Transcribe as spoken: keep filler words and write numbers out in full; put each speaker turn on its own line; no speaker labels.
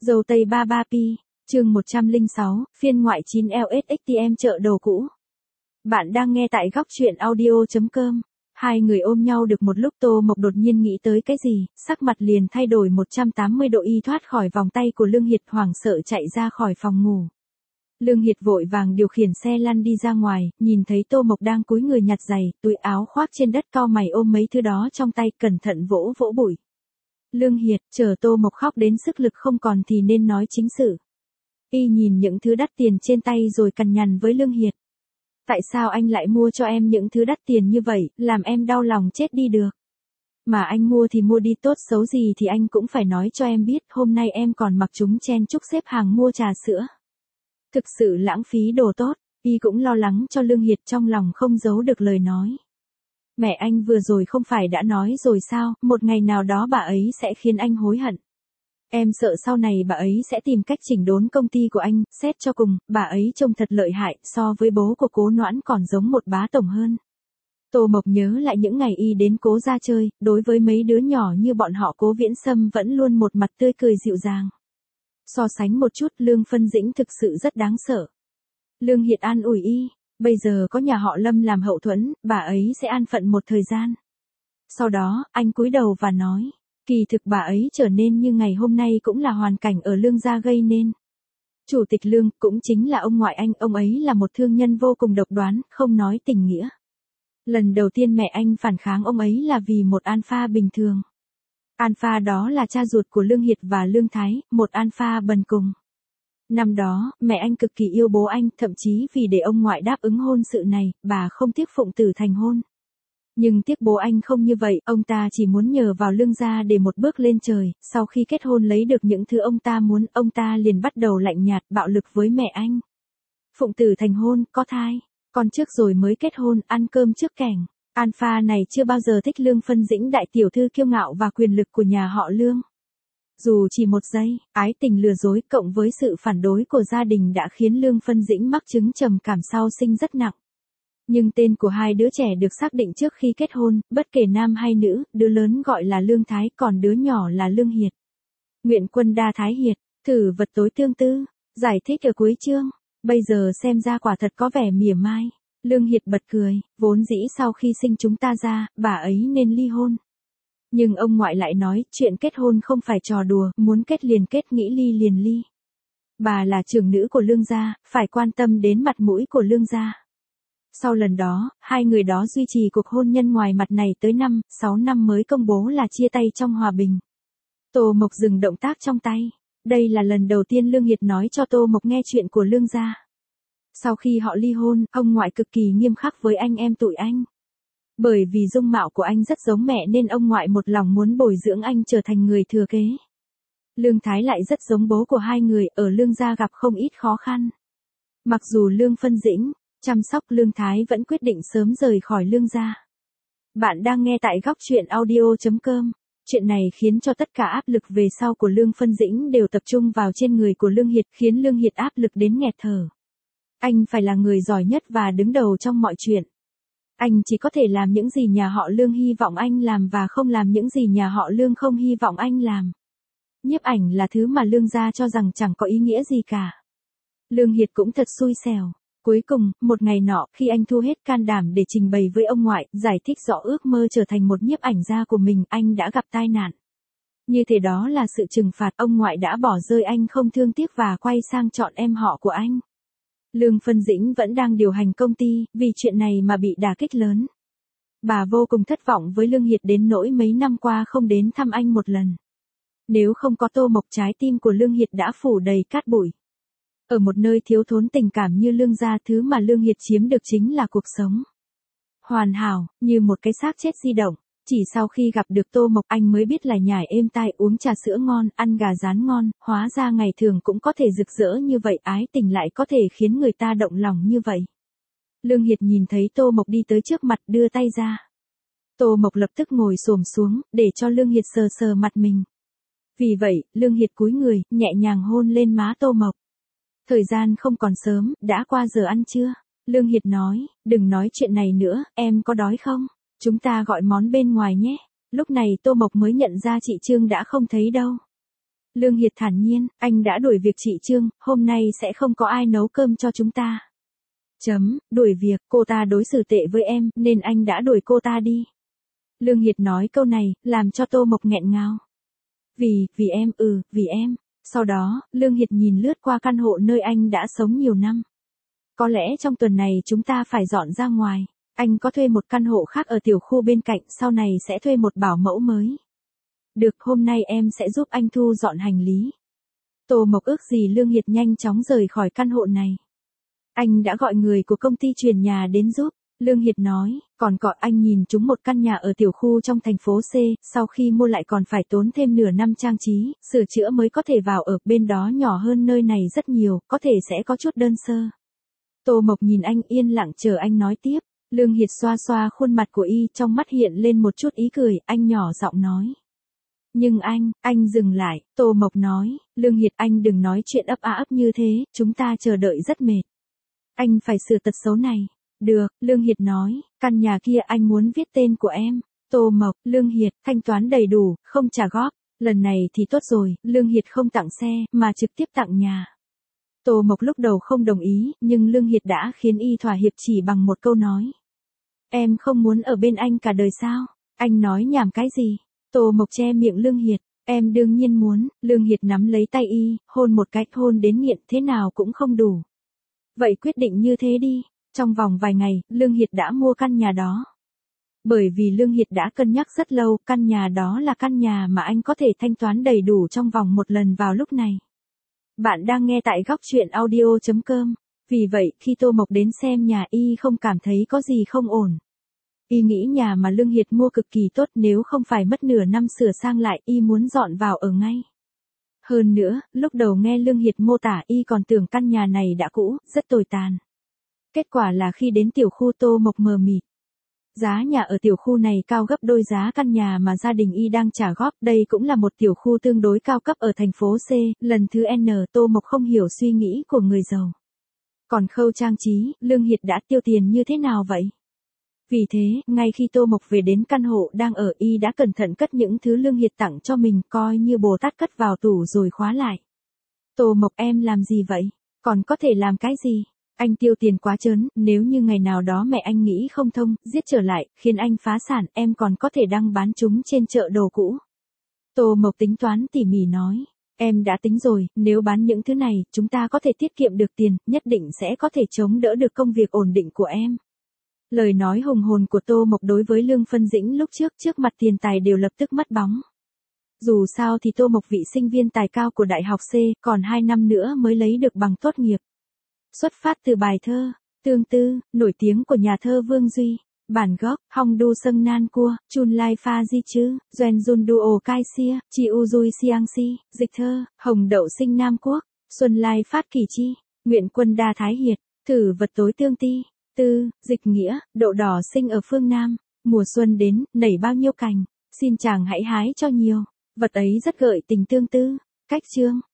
Dâu tây ba ba pi, chương một trăm lẻ sáu, phiên ngoại chín L S X T M chợ đồ cũ. Bạn đang nghe tại góc truyện audio chấm com. Hai người ôm nhau được một lúc Tô Mộc đột nhiên nghĩ tới cái gì, sắc mặt liền thay đổi một trăm tám mươi độ y thoát khỏi vòng tay của Lương Hiệt hoảng sợ chạy ra khỏi phòng ngủ. Lương Hiệt vội vàng điều khiển xe lăn đi ra ngoài, nhìn thấy Tô Mộc đang cúi người nhặt giày, túi áo khoác trên đất cau mày ôm mấy thứ đó trong tay cẩn thận vỗ vỗ bụi. Lương Hiệt, chờ Tô Mộc khóc đến sức lực không còn thì nên nói chính sự. Y nhìn những thứ đắt tiền trên tay rồi cằn nhằn với Lương Hiệt. Tại sao anh lại mua cho em những thứ đắt tiền như vậy, làm em đau lòng chết đi được. Mà anh mua thì mua đi, tốt xấu gì thì anh cũng phải nói cho em biết, hôm nay em còn mặc chúng chen chúc xếp hàng mua trà sữa. Thực sự lãng phí đồ tốt, Y cũng lo lắng cho Lương Hiệt, trong lòng không giấu được lời nói. Mẹ anh vừa rồi không phải đã nói rồi sao, một ngày nào đó bà ấy sẽ khiến anh hối hận. Em sợ sau này bà ấy sẽ tìm cách chỉnh đốn công ty của anh, xét cho cùng, bà ấy trông thật lợi hại, so với bố của Cố Noãn còn giống một bá tổng hơn. Tô Mộc nhớ lại những ngày Y đến Cố ra chơi, đối với mấy đứa nhỏ như bọn họ Cố Viễn Sâm vẫn luôn một mặt tươi cười dịu dàng. So sánh một chút, Lương Phân Dĩnh thực sự rất đáng sợ. Lương Hiệt an ủi Y, bây giờ có nhà họ Lâm làm hậu thuẫn, bà ấy sẽ an phận một thời gian. Sau đó, anh cúi đầu và nói, kỳ thực bà ấy trở nên như ngày hôm nay cũng là hoàn cảnh ở Lương gia gây nên. Chủ tịch Lương cũng chính là ông ngoại anh, ông ấy là một thương nhân vô cùng độc đoán, không nói tình nghĩa. Lần đầu tiên mẹ anh phản kháng ông ấy là vì một alpha bình thường. Alpha đó là cha ruột của Lương Hiệt và Lương Thái, một alpha bần cùng. Năm đó, mẹ anh cực kỳ yêu bố anh, thậm chí vì để ông ngoại đáp ứng hôn sự này, bà không tiếc phụng tử thành hôn. Nhưng tiếc bố anh không như vậy, ông ta chỉ muốn nhờ vào Lương gia để một bước lên trời, sau khi kết hôn lấy được những thứ ông ta muốn, ông ta liền bắt đầu lạnh nhạt, bạo lực với mẹ anh. Phụng tử thành hôn, có thai, còn trước rồi mới kết hôn, ăn cơm trước kẻng. Alpha này chưa bao giờ thích Lương Phân Dĩnh, đại tiểu thư kiêu ngạo và quyền lực của nhà họ Lương. Dù chỉ một giây, ái tình lừa dối cộng với sự phản đối của gia đình đã khiến Lương Phân Dĩnh mắc chứng trầm cảm sau sinh rất nặng. Nhưng tên của hai đứa trẻ được xác định trước khi kết hôn, bất kể nam hay nữ, đứa lớn gọi là Lương Thái, còn đứa nhỏ là Lương Hiệt. Nguyện Quân Đa Thái Hiệt, thử vật tối tương tư, giải thích ở cuối chương. Bây giờ xem ra quả thật có vẻ mỉa mai. Lương Hiệt bật cười, vốn dĩ sau khi sinh chúng ta ra, bà ấy nên ly hôn. Nhưng ông ngoại lại nói, chuyện kết hôn không phải trò đùa, muốn kết liền kết, nghĩ ly liền ly. Bà là trưởng nữ của Lương gia, phải quan tâm đến mặt mũi của Lương gia. Sau lần đó, hai người đó duy trì cuộc hôn nhân ngoài mặt này tới năm, sáu năm mới công bố là chia tay trong hòa bình. Tô Mộc dừng động tác trong tay. Đây là lần đầu tiên Lương Hiệt nói cho Tô Mộc nghe chuyện của Lương gia. Sau khi họ ly hôn, ông ngoại cực kỳ nghiêm khắc với anh em tụi anh. Bởi vì dung mạo của anh rất giống mẹ nên ông ngoại một lòng muốn bồi dưỡng anh trở thành người thừa kế. Lương Thái lại rất giống bố của hai người, ở Lương gia gặp không ít khó khăn. Mặc dù Lương Phân Dĩnh chăm sóc, Lương Thái vẫn quyết định sớm rời khỏi Lương gia. Bạn đang nghe tại góc truyện audio chấm com. Chuyện này khiến cho tất cả áp lực về sau của Lương Phân Dĩnh đều tập trung vào trên người của Lương Hiệt, khiến Lương Hiệt áp lực đến nghẹt thở. Anh phải là người giỏi nhất và đứng đầu trong mọi chuyện. Anh chỉ có thể làm những gì nhà họ Lương hy vọng anh làm và không làm những gì nhà họ Lương không hy vọng anh làm. Nhiếp ảnh là thứ mà Lương gia cho rằng chẳng có ý nghĩa gì cả. Lương Hiệt cũng thật xui xẻo. Cuối cùng, một ngày nọ, khi anh thu hết can đảm để trình bày với ông ngoại, giải thích rõ ước mơ trở thành một nhiếp ảnh gia của mình, anh đã gặp tai nạn. Như thế đó là sự trừng phạt, ông ngoại đã bỏ rơi anh không thương tiếc và quay sang chọn em họ của anh. Lương Phân Dĩnh vẫn đang điều hành công ty, vì chuyện này mà bị đả kích lớn. Bà vô cùng thất vọng với Lương Hiệt đến nỗi mấy năm qua không đến thăm anh một lần. Nếu không có Tô Mộc, trái tim của Lương Hiệt đã phủ đầy cát bụi. Ở một nơi thiếu thốn tình cảm như Lương gia, thứ mà Lương Hiệt chiếm được chính là cuộc sống hoàn hảo, như một cái xác chết di động. Chỉ sau khi gặp được Tô Mộc, anh mới biết là nhải êm tai, uống trà sữa ngon, ăn gà rán ngon, hóa ra ngày thường cũng có thể rực rỡ như vậy, ái tình lại có thể khiến người ta động lòng như vậy. Lương Hiệt nhìn thấy Tô Mộc đi tới trước mặt, đưa tay ra. Tô Mộc lập tức ngồi xổm xuống, để cho Lương Hiệt sờ sờ mặt mình. Vì vậy, Lương Hiệt cúi người, nhẹ nhàng hôn lên má Tô Mộc. Thời gian không còn sớm, đã qua giờ ăn trưa. Lương Hiệt nói, đừng nói chuyện này nữa, em có đói không? Chúng ta gọi món bên ngoài nhé. Lúc này Tô Mộc mới nhận ra chị Trương đã không thấy đâu. Lương Hiệt thản nhiên, anh đã đuổi việc chị Trương, hôm nay sẽ không có ai nấu cơm cho chúng ta. Chấm, đuổi việc, cô ta đối xử tệ với em, nên anh đã đuổi cô ta đi. Lương Hiệt nói câu này, làm cho Tô Mộc nghẹn ngào. Vì, vì em, ừ, vì em. Sau đó, Lương Hiệt nhìn lướt qua căn hộ nơi anh đã sống nhiều năm. Có lẽ trong tuần này chúng ta phải dọn ra ngoài. Anh có thuê một căn hộ khác ở tiểu khu bên cạnh, sau này sẽ thuê một bảo mẫu mới. Được, hôm nay em sẽ giúp anh thu dọn hành lý. Tô Mộc ước gì Lương Hiệt nhanh chóng rời khỏi căn hộ này. Anh đã gọi người của công ty chuyển nhà đến giúp. Lương Hiệt nói, còn có anh nhìn chúng một căn nhà ở tiểu khu trong thành phố C, sau khi mua lại còn phải tốn thêm nửa năm trang trí, sửa chữa mới có thể vào ở, bên đó nhỏ hơn nơi này rất nhiều, có thể sẽ có chút đơn sơ. Tô Mộc nhìn anh yên lặng chờ anh nói tiếp. Lương Hiệt xoa xoa khuôn mặt của y, trong mắt hiện lên một chút ý cười, anh nhỏ giọng nói. Nhưng anh, anh dừng lại, Tô Mộc nói, Lương Hiệt anh đừng nói chuyện ấp a ấp như thế, chúng ta chờ đợi rất mệt. Anh phải sửa tật xấu này. Được, Lương Hiệt nói, căn nhà kia anh muốn viết tên của em. Tô Mộc, Lương Hiệt, thanh toán đầy đủ, không trả góp. Lần này thì tốt rồi, Lương Hiệt không tặng xe, mà trực tiếp tặng nhà. Tô Mộc lúc đầu không đồng ý, nhưng Lương Hiệt đã khiến y thỏa hiệp chỉ bằng một câu nói. Em không muốn ở bên anh cả đời sao? Anh nói nhảm cái gì? Tô Mộc che miệng Lương Hiệt. Em đương nhiên muốn. Lương Hiệt nắm lấy tay y, hôn một cách, hôn đến nghiện, thế nào cũng không đủ. Vậy quyết định như thế đi. Trong vòng vài ngày, Lương Hiệt đã mua căn nhà đó. Bởi vì Lương Hiệt đã cân nhắc rất lâu, căn nhà đó là căn nhà mà anh có thể thanh toán đầy đủ trong vòng một lần vào lúc này. Bạn đang nghe tại góc truyện audio chấm com. Vì vậy, khi Tô Mộc đến xem nhà y không cảm thấy có gì không ổn. Y nghĩ nhà mà Lương Hiệt mua cực kỳ tốt, nếu không phải mất nửa năm sửa sang lại, y muốn dọn vào ở ngay. Hơn nữa, lúc đầu nghe Lương Hiệt mô tả y còn tưởng căn nhà này đã cũ, rất tồi tàn. Kết quả là khi đến tiểu khu Tô Mộc mờ mịt. Giá nhà ở tiểu khu này cao gấp đôi giá căn nhà mà gia đình y đang trả góp, đây cũng là một tiểu khu tương đối cao cấp ở thành phố C, lần thứ N Tô Mộc không hiểu suy nghĩ của người giàu. Còn khâu trang trí, Lương Hiệt đã tiêu tiền như thế nào vậy? Vì thế, ngay khi Tô Mộc về đến căn hộ đang ở, y đã cẩn thận cất những thứ Lương Hiệt tặng cho mình, coi như Bồ Tát cất vào tủ rồi khóa lại. Tô Mộc em làm gì vậy? Còn có thể làm cái gì? Anh tiêu tiền quá trớn, nếu như ngày nào đó mẹ anh nghĩ không thông, giết trở lại, khiến anh phá sản, em còn có thể đăng bán chúng trên chợ đồ cũ. Tô Mộc tính toán tỉ mỉ nói, em đã tính rồi, nếu bán những thứ này, chúng ta có thể tiết kiệm được tiền, nhất định sẽ có thể chống đỡ được công việc ổn định của em. Lời nói hùng hồn của Tô Mộc đối với Lương Phân Dĩnh lúc trước trước mặt tiền tài đều lập tức mất bóng. Dù sao thì Tô Mộc vị sinh viên tài cao của Đại học C, còn hai năm nữa mới lấy được bằng tốt nghiệp. Xuất phát từ bài thơ, Tương Tư, nổi tiếng của nhà thơ Vương Duy, bản gốc, Hong Du Sâng Nan Cua, Chun Lai Pha Di Chư, Doen Jun Duo Kai Sia, Chi U Dui Siang Si, dịch thơ, Hồng Đậu Sinh Nam Quốc, Xuân Lai Phát Kỳ Chi, Nguyện Quân Đa Thái Hiệt, Thử Vật Tối Tương Ti, Tư, dịch nghĩa, đậu đỏ sinh ở phương Nam, mùa xuân đến, nảy bao nhiêu cành, xin chàng hãy hái cho nhiều, vật ấy rất gợi tình tương tư, cách chương.